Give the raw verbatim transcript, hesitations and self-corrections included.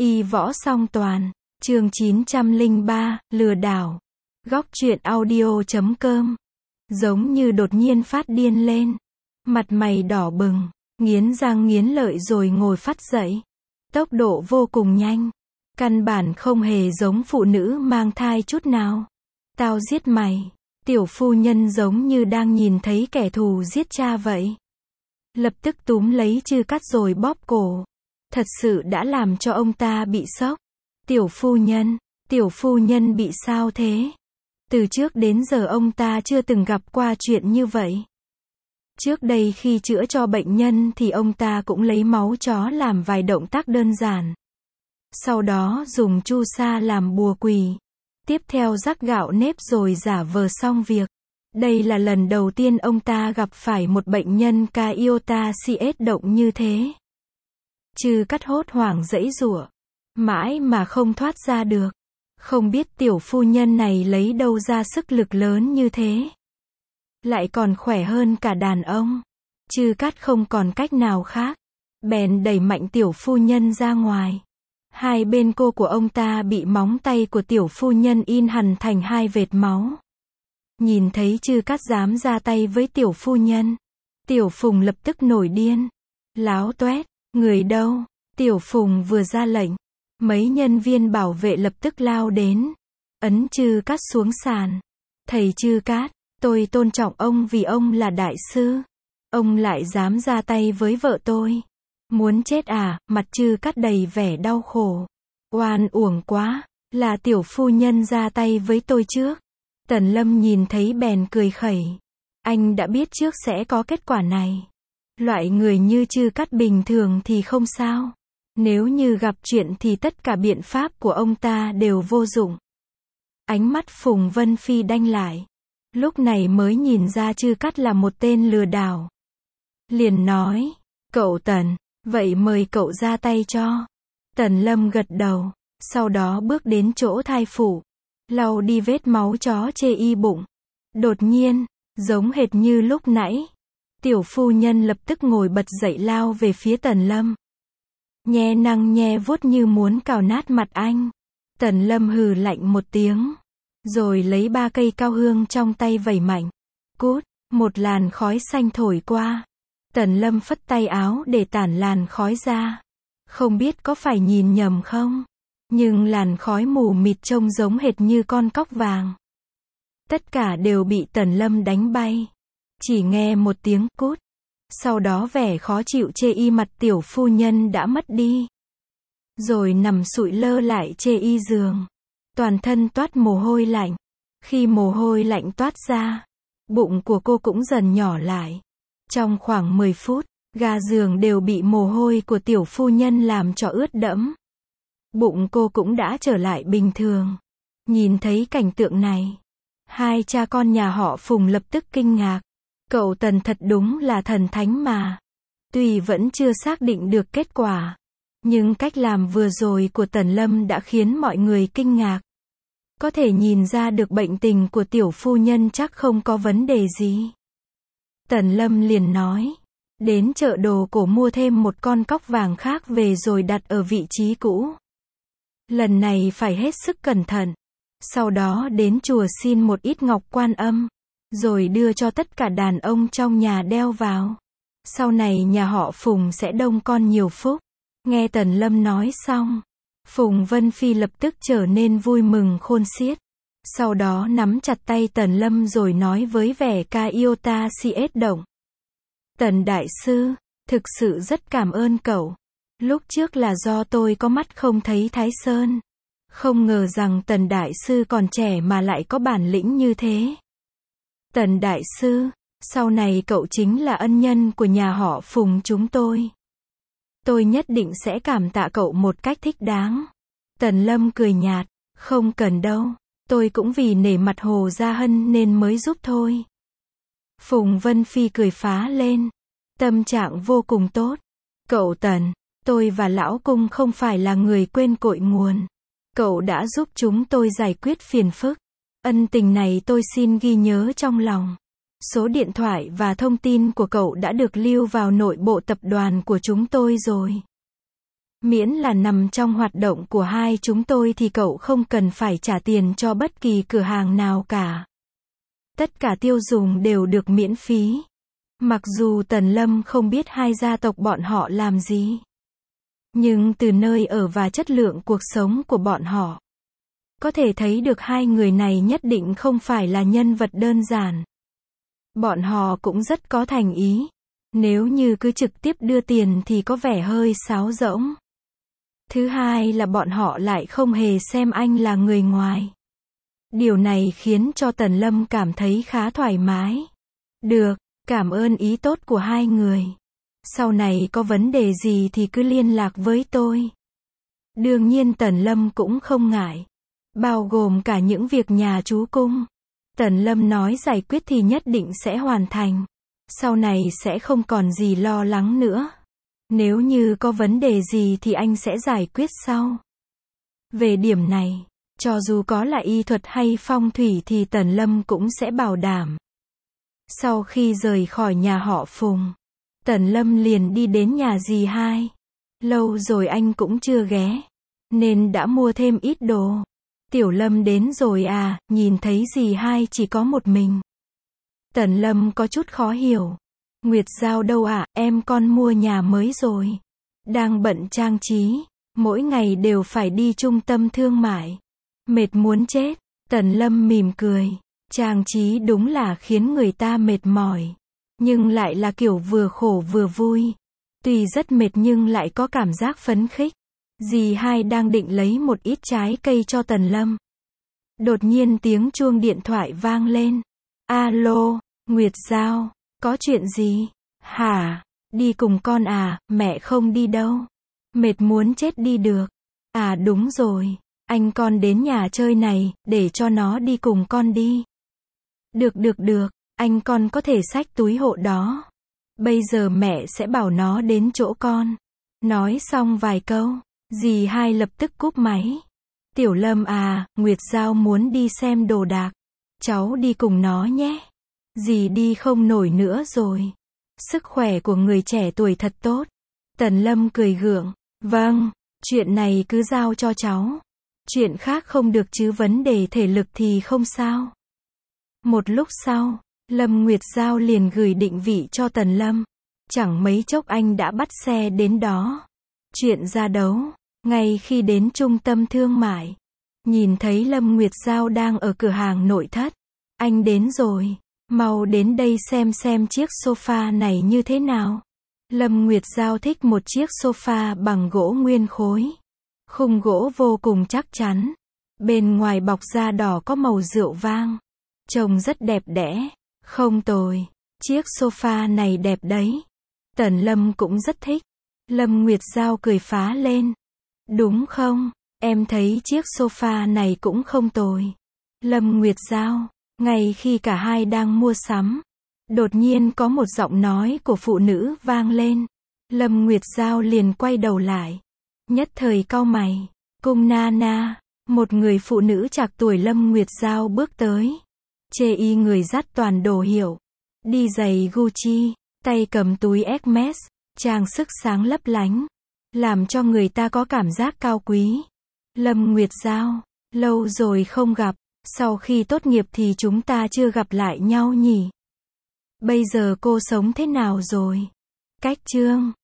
Y võ song toàn, chương chín trăm lẻ ba, lừa đảo. Góc truyện audio chấm com. Giống như đột nhiên phát điên lên. Mặt mày đỏ bừng, nghiến răng nghiến lợi rồi ngồi phắt dậy. Tốc độ vô cùng nhanh. Căn bản không hề giống phụ nữ mang thai chút nào. Tao giết mày. Tiểu phu nhân giống như đang nhìn thấy kẻ thù giết cha vậy. Lập tức túm lấy Chư Cát rồi bóp cổ. Thật sự đã làm cho ông ta bị sốc. Tiểu phu nhân, tiểu phu nhân bị sao thế? Từ trước đến giờ ông ta chưa từng gặp qua chuyện như vậy. Trước đây khi chữa cho bệnh nhân thì ông ta cũng lấy máu chó làm vài động tác đơn giản. Sau đó dùng chu sa làm bùa quỷ. Tiếp theo rắc gạo nếp rồi giả vờ xong việc. Đây là lần đầu tiên ông ta gặp phải một bệnh nhân Kyota cs động như thế. Chư Cát hốt hoảng giãy giụa, mãi mà không thoát ra được. Không biết tiểu phu nhân này lấy đâu ra sức lực lớn như thế. Lại còn khỏe hơn cả đàn ông. Chư Cát không còn cách nào khác. Bèn đẩy mạnh tiểu phu nhân ra ngoài. Hai bên cô của ông ta bị móng tay của tiểu phu nhân in hằn thành hai vệt máu. Nhìn thấy Chư Cát dám ra tay với tiểu phu nhân, Tiểu Phùng lập tức nổi điên. Láo toét, người đâu? Tiểu Phùng vừa ra lệnh, mấy nhân viên bảo vệ lập tức lao đến, ấn Chư Cát xuống sàn. Thầy Chư Cát, tôi tôn trọng ông vì ông là đại sư. Ông lại dám ra tay với vợ tôi. Muốn chết à? Mặt Chư Cát đầy vẻ đau khổ. Oan uổng quá, là tiểu phu nhân ra tay với tôi trước. Tần Lâm nhìn thấy bèn cười khẩy. Anh đã biết trước sẽ có kết quả này. Loại người như Chư Cát bình thường thì không sao. Nếu như gặp chuyện thì tất cả biện pháp của ông ta đều vô dụng. Ánh mắt Phùng Vân Phi đanh lại. Lúc này mới nhìn ra Chư Cát là một tên lừa đảo. Liền nói, cậu Tần, vậy mời cậu ra tay cho. Tần Lâm gật đầu, sau đó bước đến chỗ thai phụ, lau đi vết máu chó chê y bụng. Đột nhiên, giống hệt như lúc nãy, tiểu phu nhân lập tức ngồi bật dậy lao về phía Tần Lâm. Nhe năng nhe vuốt như muốn cào nát mặt anh. Tần Lâm hừ lạnh một tiếng, rồi lấy ba cây cao hương trong tay vẩy mạnh. Cút, một làn khói xanh thổi qua. Tần Lâm phất tay áo để tản làn khói ra. Không biết có phải nhìn nhầm không? Nhưng làn khói mù mịt trông giống hệt như con cóc vàng. Tất cả đều bị Tần Lâm đánh bay. Chỉ nghe một tiếng cút. Sau đó vẻ khó chịu chê y mặt tiểu phu nhân đã mất đi. Rồi nằm sụi lơ lại chê y giường. Toàn thân toát mồ hôi lạnh. Khi mồ hôi lạnh toát ra, bụng của cô cũng dần nhỏ lại. Trong khoảng mười phút, ga giường đều bị mồ hôi của tiểu phu nhân làm cho ướt đẫm. Bụng cô cũng đã trở lại bình thường. Nhìn thấy cảnh tượng này, hai cha con nhà họ Phùng lập tức kinh ngạc. Cậu Tần thật đúng là thần thánh mà. Tuy vẫn chưa xác định được kết quả, nhưng cách làm vừa rồi của Tần Lâm đã khiến mọi người kinh ngạc. Có thể nhìn ra được bệnh tình của tiểu phu nhân chắc không có vấn đề gì. Tần Lâm liền nói, đến chợ đồ cổ mua thêm một con cóc vàng khác về rồi đặt ở vị trí cũ. Lần này phải hết sức cẩn thận. Sau đó đến chùa xin một ít ngọc Quan Âm, rồi đưa cho tất cả đàn ông trong nhà đeo vào. Sau này nhà họ Phùng sẽ đông con nhiều phúc. Nghe Tần Lâm nói xong, Phùng Vân Phi lập tức trở nên vui mừng khôn xiết. Sau đó nắm chặt tay Tần Lâm rồi nói với vẻ Kyota cs động. Tần đại sư, thực sự rất cảm ơn cậu. Lúc trước là do tôi có mắt không thấy Thái Sơn. Không ngờ rằng Tần đại sư còn trẻ mà lại có bản lĩnh như thế. Tần đại sư, sau này cậu chính là ân nhân của nhà họ Phùng chúng tôi. Tôi nhất định sẽ cảm tạ cậu một cách thích đáng. Tần Lâm cười nhạt, không cần đâu, tôi cũng vì nể mặt Hồ Gia Hân nên mới giúp thôi. Phùng Vân Phi cười phá lên, tâm trạng vô cùng tốt. Cậu Tần, tôi và lão cung không phải là người quên cội nguồn. Cậu đã giúp chúng tôi giải quyết phiền phức. Ân tình này tôi xin ghi nhớ trong lòng. Số điện thoại và thông tin của cậu đã được lưu vào nội bộ tập đoàn của chúng tôi rồi. Miễn là nằm trong hoạt động của hai chúng tôi thì cậu không cần phải trả tiền cho bất kỳ cửa hàng nào cả. Tất cả tiêu dùng đều được miễn phí. Mặc dù Tần Lâm không biết hai gia tộc bọn họ làm gì, nhưng từ nơi ở và chất lượng cuộc sống của bọn họ, có thể thấy được hai người này nhất định không phải là nhân vật đơn giản. Bọn họ cũng rất có thành ý. Nếu như cứ trực tiếp đưa tiền thì có vẻ hơi sáo rỗng. Thứ hai là bọn họ lại không hề xem anh là người ngoài. Điều này khiến cho Tần Lâm cảm thấy khá thoải mái. Được, cảm ơn ý tốt của hai người. Sau này có vấn đề gì thì cứ liên lạc với tôi. Đương nhiên Tần Lâm cũng không ngại. Bao gồm cả những việc nhà chú cung. Tần Lâm nói giải quyết thì nhất định sẽ hoàn thành. Sau này sẽ không còn gì lo lắng nữa. Nếu như có vấn đề gì thì anh sẽ giải quyết sau. Về điểm này, cho dù có là y thuật hay phong thủy thì Tần Lâm cũng sẽ bảo đảm. Sau khi rời khỏi nhà họ Phùng, Tần Lâm liền đi đến nhà dì hai. Lâu rồi anh cũng chưa ghé, nên đã mua thêm ít đồ. Tiểu Lâm đến rồi à, nhìn thấy dì hai chỉ có một mình. Tần Lâm có chút khó hiểu. Nguyệt Giao đâu ạ, à? Em con mua nhà mới rồi. Đang bận trang trí, mỗi ngày đều phải đi trung tâm thương mại. Mệt muốn chết. Tần Lâm mỉm cười. Trang trí đúng là khiến người ta mệt mỏi. Nhưng lại là kiểu vừa khổ vừa vui. Tuy rất mệt nhưng lại có cảm giác phấn khích. Dì hai đang định lấy một ít trái cây cho Tần Lâm. Đột nhiên tiếng chuông điện thoại vang lên. Alo, Nguyệt Giao, có chuyện gì? Hả? Đi cùng con à, mẹ không đi đâu. Mệt muốn chết đi được. À đúng rồi, anh con đến nhà chơi này, để cho nó đi cùng con đi. Được được được, anh con có thể xách túi hộ đó. Bây giờ mẹ sẽ bảo nó đến chỗ con. Nói xong vài câu, dì hai lập tức cúp máy. Tiểu Lâm à, Nguyệt Giao muốn đi xem đồ đạc. Cháu đi cùng nó nhé. Dì đi không nổi nữa rồi. Sức khỏe của người trẻ tuổi thật tốt. Tần Lâm cười gượng. Vâng, chuyện này cứ giao cho cháu. Chuyện khác không được chứ vấn đề thể lực thì không sao. Một lúc sau, Lâm Nguyệt Giao liền gửi định vị cho Tần Lâm. Chẳng mấy chốc anh đã bắt xe đến đó. Chuyện ra đấu. Ngay khi đến trung tâm thương mại, nhìn thấy Lâm Nguyệt Giao đang ở cửa hàng nội thất. Anh đến rồi. Mau đến đây xem xem chiếc sofa này như thế nào. Lâm Nguyệt Giao thích một chiếc sofa bằng gỗ nguyên khối. Khung gỗ vô cùng chắc chắn. Bên ngoài bọc da đỏ có màu rượu vang. Trông rất đẹp đẽ. Không tồi. Chiếc sofa này đẹp đấy. Tần Lâm cũng rất thích. Lâm Nguyệt Giao cười phá lên. Đúng không? Em thấy chiếc sofa này cũng không tồi. Lâm Nguyệt Giao. Ngay khi cả hai đang mua sắm, đột nhiên có một giọng nói của phụ nữ vang lên. Lâm Nguyệt Giao liền quay đầu lại. Nhất thời cau mày. Cung Nana, một người phụ nữ trạc tuổi Lâm Nguyệt Giao bước tới. Chê y người dắt toàn đồ hiệu. Đi giày Gucci, tay cầm túi Hermes, trang sức sáng lấp lánh. Làm cho người ta có cảm giác cao quý. Lâm Nguyệt Giao, lâu rồi không gặp. Sau khi tốt nghiệp thì chúng ta chưa gặp lại nhau nhỉ? Bây giờ cô sống thế nào rồi? Cách chương